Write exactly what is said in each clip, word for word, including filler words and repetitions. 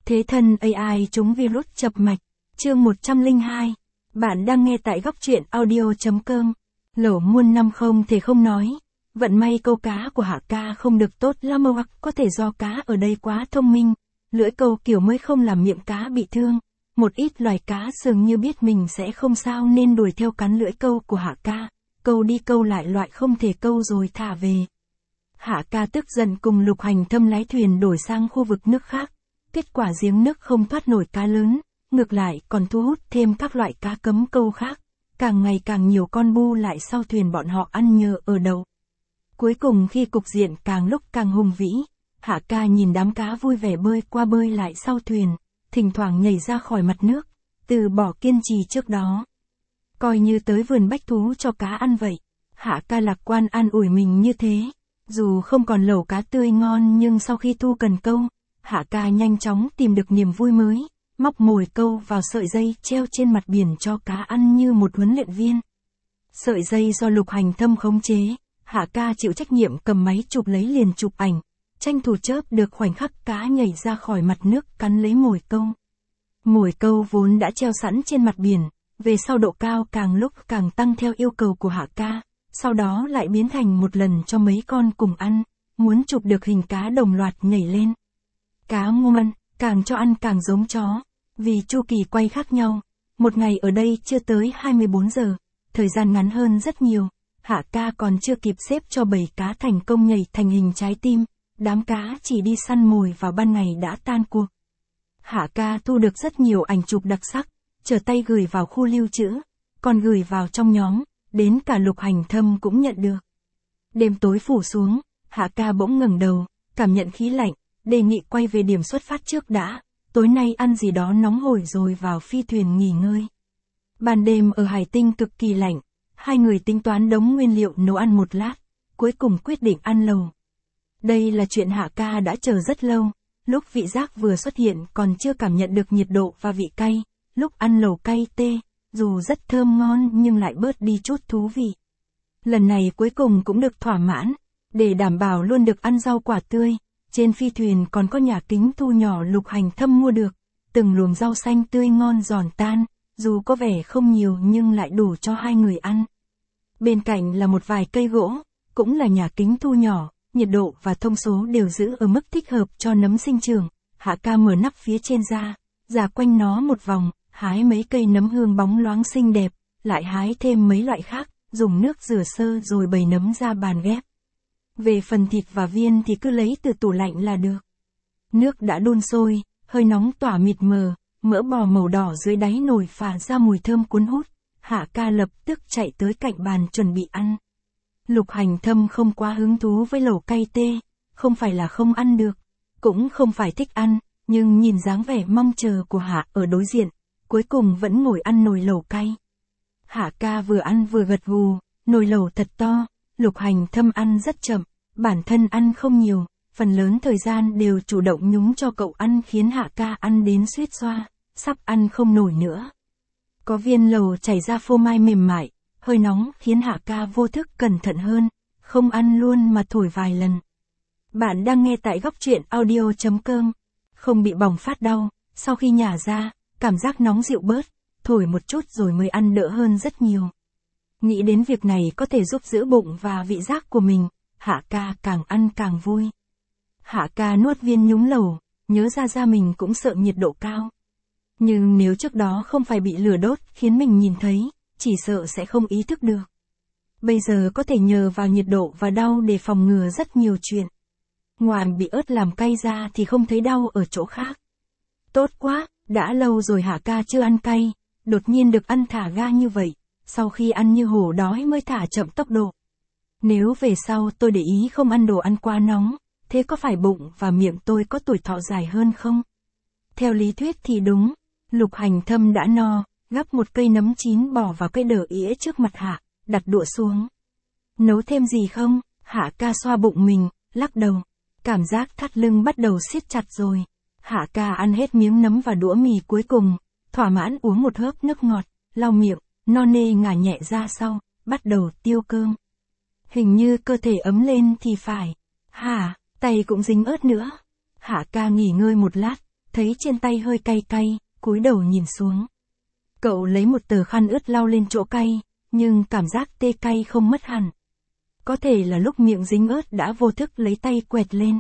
Thế thân a i chống virus chập mạch. Chương một trăm lẻ hai. Bạn đang nghe tại góc truyện audio.com. Lẩu muôn năm không thể không nói. Vận may câu cá của Hạ ca không được tốt lắm, hoặc có thể do cá ở đây quá thông minh. Lưỡi câu kiểu mới không làm miệng cá bị thương. Một ít loài cá dường như biết mình sẽ không sao nên đuổi theo cắn lưỡi câu của Hạ ca. Câu đi câu lại loại không thể câu rồi thả về. Hạ ca tức giận cùng Lục Hành Thâm lái thuyền đổi sang khu vực nước khác. Kết quả giếng nước không thoát nổi cá lớn, ngược lại còn thu hút thêm các loại cá cấm câu khác. Càng ngày càng nhiều con bu lại sau thuyền bọn họ ăn nhờ ở đầu. Cuối cùng khi cục diện càng lúc càng hùng vĩ, Hạ ca nhìn đám cá vui vẻ bơi qua bơi lại sau thuyền, thỉnh thoảng nhảy ra khỏi mặt nước, từ bỏ kiên trì trước đó. Coi như tới vườn bách thú cho cá ăn vậy. Hạ ca lạc quan an ủi mình như thế. Dù không còn lẩu cá tươi ngon nhưng sau khi thu cần câu, Hạ ca nhanh chóng tìm được niềm vui mới, móc mồi câu vào sợi dây treo trên mặt biển cho cá ăn như một huấn luyện viên. Sợi dây do Lục Hành Thâm khống chế, Hạ ca chịu trách nhiệm cầm máy chụp lấy liền chụp ảnh, tranh thủ chớp được khoảnh khắc cá nhảy ra khỏi mặt nước cắn lấy mồi câu. Mồi câu vốn đã treo sẵn trên mặt biển, về sau độ cao càng lúc càng tăng theo yêu cầu của Hạ ca, sau đó lại biến thành một lần cho mấy con cùng ăn, muốn chụp được hình cá đồng loạt nhảy lên. Cá ngoan, càng cho ăn càng giống chó, vì chu kỳ quay khác nhau. Một ngày ở đây chưa tới hai mươi bốn giờ, thời gian ngắn hơn rất nhiều. Hạ ca còn chưa kịp xếp cho bầy cá thành công nhảy thành hình trái tim, đám cá chỉ đi săn mồi vào ban ngày đã tan cuộc. Hạ ca thu được rất nhiều ảnh chụp đặc sắc, trở tay gửi vào khu lưu trữ, còn gửi vào trong nhóm, đến cả Lục Hành Thâm cũng nhận được. Đêm tối phủ xuống, Hạ ca bỗng ngẩng đầu, cảm nhận khí lạnh, đề nghị quay về điểm xuất phát trước đã, tối nay ăn gì đó nóng hổi rồi vào phi thuyền nghỉ ngơi. Ban đêm ở Hải Tinh cực kỳ lạnh, hai người tính toán đống nguyên liệu nấu ăn một lát, cuối cùng quyết định ăn lẩu. Đây là chuyện Hạ ca đã chờ rất lâu, lúc vị giác vừa xuất hiện còn chưa cảm nhận được nhiệt độ và vị cay, lúc ăn lẩu cay tê, dù rất thơm ngon nhưng lại bớt đi chút thú vị. Lần này cuối cùng cũng được thỏa mãn, để đảm bảo luôn được ăn rau quả tươi. Trên phi thuyền còn có nhà kính thu nhỏ Lục Hành Thâm mua được, từng luồng rau xanh tươi ngon giòn tan, dù có vẻ không nhiều nhưng lại đủ cho hai người ăn. Bên cạnh là một vài cây gỗ, cũng là nhà kính thu nhỏ, nhiệt độ và thông số đều giữ ở mức thích hợp cho nấm sinh trưởng. Hạ ca mở nắp phía trên ra, dà quanh nó một vòng, hái mấy cây nấm hương bóng loáng xinh đẹp, lại hái thêm mấy loại khác, dùng nước rửa sơ rồi bày nấm ra bàn ghép. Về phần thịt và viên thì cứ lấy từ tủ lạnh là được. Nước đã đun sôi, hơi nóng tỏa mịt mờ, mỡ bò màu đỏ dưới đáy nồi phả ra mùi thơm cuốn hút. Hạ ca lập tức chạy tới cạnh bàn chuẩn bị ăn. Lục Hành Thâm không quá hứng thú với lẩu cay tê, không phải là không ăn được, cũng không phải thích ăn, nhưng nhìn dáng vẻ mong chờ của Hạ ở đối diện, cuối cùng vẫn ngồi ăn nồi lẩu cay. Hạ ca vừa ăn vừa gật gù, nồi lẩu thật to. Lục Hành Thâm ăn rất chậm, bản thân ăn không nhiều, phần lớn thời gian đều chủ động nhúng cho cậu ăn khiến Hạ ca ăn đến suýt xoa, sắp ăn không nổi nữa. Có viên lẩu chảy ra phô mai mềm mại, hơi nóng khiến Hạ ca vô thức cẩn thận hơn, không ăn luôn mà thổi vài lần. Bạn đang nghe tại góc truyện audio.com, không bị bỏng phát đau, sau khi nhả ra, cảm giác nóng dịu bớt, thổi một chút rồi mới ăn đỡ hơn rất nhiều. Nghĩ đến việc này có thể giúp giữ bụng và vị giác của mình, Hạ ca càng ăn càng vui. Hạ ca nuốt viên nhúng lẩu, nhớ ra ra mình cũng sợ nhiệt độ cao. Nhưng nếu trước đó không phải bị lửa đốt khiến mình nhìn thấy, chỉ sợ sẽ không ý thức được. Bây giờ có thể nhờ vào nhiệt độ và đau để phòng ngừa rất nhiều chuyện. Ngoài bị ớt làm cay ra thì không thấy đau ở chỗ khác. Tốt quá, đã lâu rồi Hạ ca chưa ăn cay, đột nhiên được ăn thả ga như vậy. Sau khi ăn như hổ đói mới thả chậm tốc độ. Nếu về sau tôi để ý không ăn đồ ăn quá nóng, thế có phải bụng và miệng tôi có tuổi thọ dài hơn không? Theo lý thuyết thì đúng. Lục Hành Thâm đã no, gắp một cây nấm chín bỏ vào cây đờ ỉa trước mặt Hạ, đặt đũa xuống. Nấu thêm gì không? Hạ ca xoa bụng mình, lắc đầu. Cảm giác thắt lưng bắt đầu siết chặt rồi. Hạ ca ăn hết miếng nấm và đũa mì cuối cùng, thỏa mãn uống một hớp nước ngọt, lau miệng. No nê ngả nhẹ ra sau, bắt đầu tiêu cơm. Hình như cơ thể ấm lên thì phải. Hả, tay cũng dính ớt nữa. Hạ ca nghỉ ngơi một lát, thấy trên tay hơi cay cay, cúi đầu nhìn xuống. Cậu lấy một tờ khăn ướt lau lên chỗ cay, nhưng cảm giác tê cay không mất hẳn. Có thể là lúc miệng dính ớt đã vô thức lấy tay quẹt lên.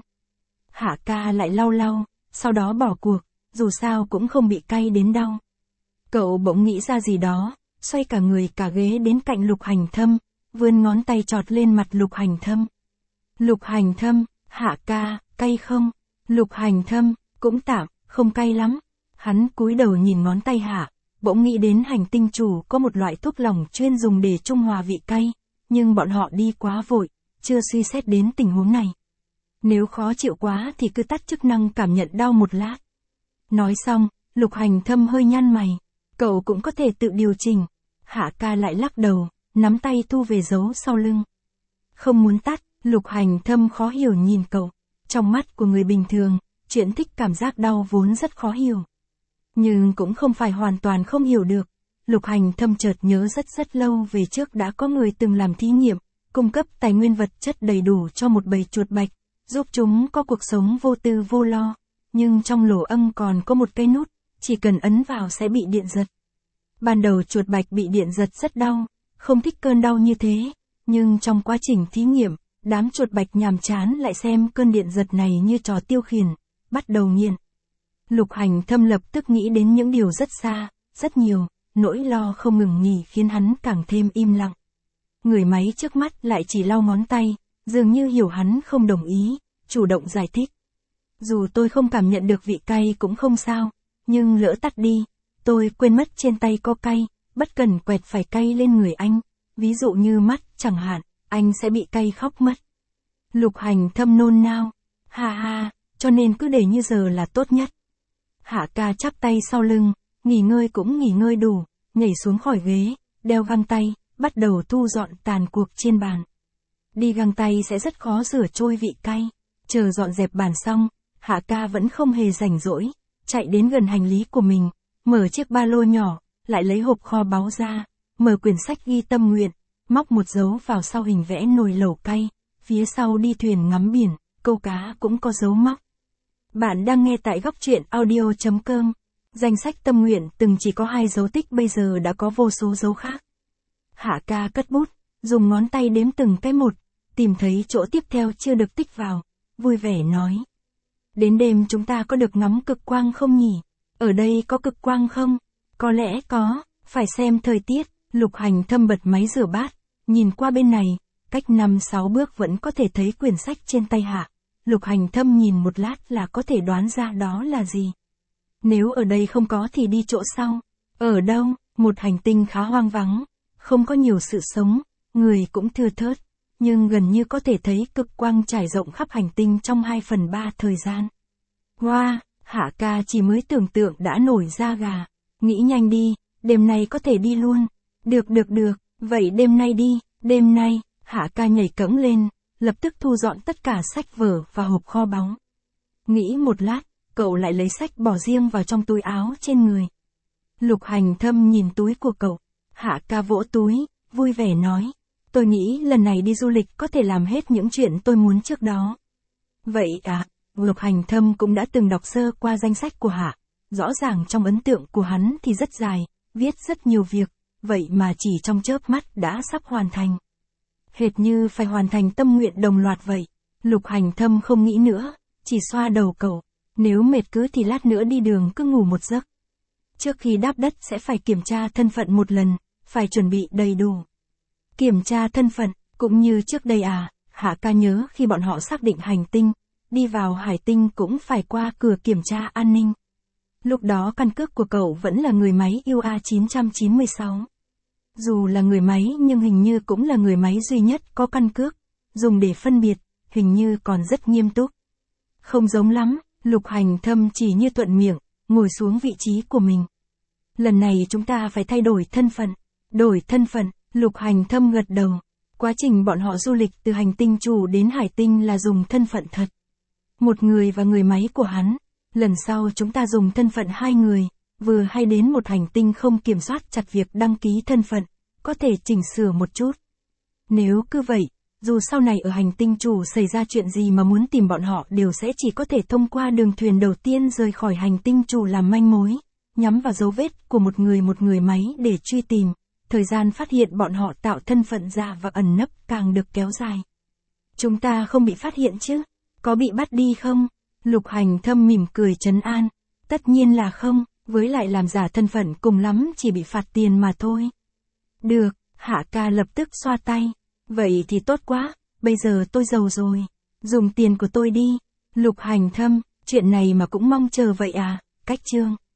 Hạ ca lại lau lau, sau đó bỏ cuộc, dù sao cũng không bị cay đến đau. Cậu bỗng nghĩ ra gì đó, xoay cả người cả ghế đến cạnh Lục Hành Thâm, vươn ngón tay chọt lên mặt Lục Hành Thâm. Lục Hành Thâm, Hạ ca, cay không? Lục Hành Thâm, cũng tạm, không cay lắm. Hắn cúi đầu nhìn ngón tay Hạ, bỗng nghĩ đến hành tinh chủ có một loại thuốc lỏng chuyên dùng để trung hòa vị cay, nhưng bọn họ đi quá vội, chưa suy xét đến tình huống này. Nếu khó chịu quá thì cứ tắt chức năng cảm nhận đau một lát. Nói xong, Lục Hành Thâm hơi nhăn mày. Cậu cũng có thể tự điều chỉnh. Hạ ca lại lắc đầu, nắm tay thu về giấu sau lưng. Không muốn tắt, Lục Hành Thâm khó hiểu nhìn cậu. Trong mắt của người bình thường, chuyện thích cảm giác đau vốn rất khó hiểu. Nhưng cũng không phải hoàn toàn không hiểu được. Lục Hành Thâm chợt nhớ rất rất lâu về trước đã có người từng làm thí nghiệm, cung cấp tài nguyên vật chất đầy đủ cho một bầy chuột bạch, giúp chúng có cuộc sống vô tư vô lo. Nhưng trong lỗ âm còn có một cái nút, chỉ cần ấn vào sẽ bị điện giật. Ban đầu chuột bạch bị điện giật rất đau, không thích cơn đau như thế, nhưng trong quá trình thí nghiệm, đám chuột bạch nhàm chán lại xem cơn điện giật này như trò tiêu khiển, bắt đầu nghiện. Lục Hành Thâm lập tức nghĩ đến những điều rất xa, rất nhiều, nỗi lo không ngừng nghỉ khiến hắn càng thêm im lặng. Người máy trước mắt lại chỉ lau ngón tay, dường như hiểu hắn không đồng ý, chủ động giải thích. Dù tôi không cảm nhận được vị cay cũng không sao, nhưng lỡ tắt đi, tôi quên mất trên tay có cay, bất cần quẹt phải cay lên người anh, ví dụ như mắt chẳng hạn, anh sẽ bị cay khóc mất. Lục Hành Thâm nôn nao, ha ha, cho nên cứ để như giờ là tốt nhất. Hạ ca chắp tay sau lưng, nghỉ ngơi cũng nghỉ ngơi đủ, nhảy xuống khỏi ghế, đeo găng tay, bắt đầu thu dọn tàn cuộc trên bàn. Đi găng tay sẽ rất khó rửa trôi vị cay, chờ dọn dẹp bàn xong, Hạ ca vẫn không hề rảnh rỗi, chạy đến gần hành lý của mình, mở chiếc ba lô nhỏ, lại lấy hộp kho báu ra, mở quyển sách ghi tâm nguyện, móc một dấu vào sau hình vẽ nồi lẩu cay, phía sau đi thuyền ngắm biển, câu cá cũng có dấu móc. Bạn đang nghe tại góc truyện audio chấm com. Danh sách tâm nguyện từng chỉ có hai dấu tích bây giờ đã có vô số dấu khác. Hạ ca cất bút, dùng ngón tay đếm từng cái một, tìm thấy chỗ tiếp theo chưa được tích vào, vui vẻ nói. Đến đêm chúng ta có được ngắm cực quang không nhỉ? Ở đây có cực quang không? Có lẽ có, phải xem thời tiết. Lục Hành Thâm bật máy rửa bát, nhìn qua bên này, cách năm sáu bước vẫn có thể thấy quyển sách trên tay Hạ. Lục Hành Thâm nhìn một lát là có thể đoán ra đó là gì. Nếu ở đây không có thì đi chỗ sau. Ở đâu? Một hành tinh khá hoang vắng, không có nhiều sự sống, người cũng thưa thớt, nhưng gần như có thể thấy cực quang trải rộng khắp hành tinh trong hai phần ba thời gian. Wow, Hạ ca chỉ mới tưởng tượng đã nổi da gà. Nghĩ nhanh đi, đêm nay có thể đi luôn. Được được được, vậy đêm nay đi, đêm nay. Hạ ca nhảy cẫng lên, lập tức thu dọn tất cả sách vở và hộp kho báu. Nghĩ một lát, cậu lại lấy sách bỏ riêng vào trong túi áo trên người. Lục Hành Thâm nhìn túi của cậu, Hạ ca vỗ túi, vui vẻ nói. Tôi nghĩ lần này đi du lịch có thể làm hết những chuyện tôi muốn trước đó. Vậy à, Lục Hành Thâm cũng đã từng đọc sơ qua danh sách của Hạ. Rõ ràng trong ấn tượng của hắn thì rất dài, viết rất nhiều việc, vậy mà chỉ trong chớp mắt đã sắp hoàn thành. Hệt như phải hoàn thành tâm nguyện đồng loạt vậy. Lục Hành Thâm không nghĩ nữa, chỉ xoa đầu cậu. Nếu mệt cứ thì lát nữa đi đường cứ ngủ một giấc. Trước khi đáp đất sẽ phải kiểm tra thân phận một lần, phải chuẩn bị đầy đủ. Kiểm tra thân phận, cũng như trước đây à, Hạ ca nhớ khi bọn họ xác định hành tinh, đi vào hải tinh cũng phải qua cửa kiểm tra an ninh. Lúc đó căn cước của cậu vẫn là người máy U A chín chín sáu. Dù là người máy nhưng hình như cũng là người máy duy nhất có căn cước, dùng để phân biệt, hình như còn rất nghiêm túc. Không giống lắm, Lục Hành Thâm chỉ như thuận miệng, ngồi xuống vị trí của mình. Lần này chúng ta phải thay đổi thân phận. Đổi thân phận, Lục Hành Thâm gật đầu. Quá trình bọn họ du lịch từ hành tinh chủ đến hải tinh là dùng thân phận thật. Một người và người máy của hắn. Lần sau chúng ta dùng thân phận hai người, vừa hay đến một hành tinh không kiểm soát chặt việc đăng ký thân phận, có thể chỉnh sửa một chút. Nếu cứ vậy, dù sau này ở hành tinh chủ xảy ra chuyện gì mà muốn tìm bọn họ đều sẽ chỉ có thể thông qua đường thuyền đầu tiên rời khỏi hành tinh chủ làm manh mối, nhắm vào dấu vết của một người một người máy để truy tìm. Thời gian phát hiện bọn họ tạo thân phận giả và ẩn nấp càng được kéo dài. Chúng ta không bị phát hiện chứ? Có bị bắt đi không? Lục Hành Thâm mỉm cười trấn an. Tất nhiên là không, với lại làm giả thân phận cùng lắm chỉ bị phạt tiền mà thôi. Được, Hạ ca lập tức xoa tay. Vậy thì tốt quá, bây giờ tôi giàu rồi. Dùng tiền của tôi đi. Lục Hành Thâm, chuyện này mà cũng mong chờ vậy à? Cách chương.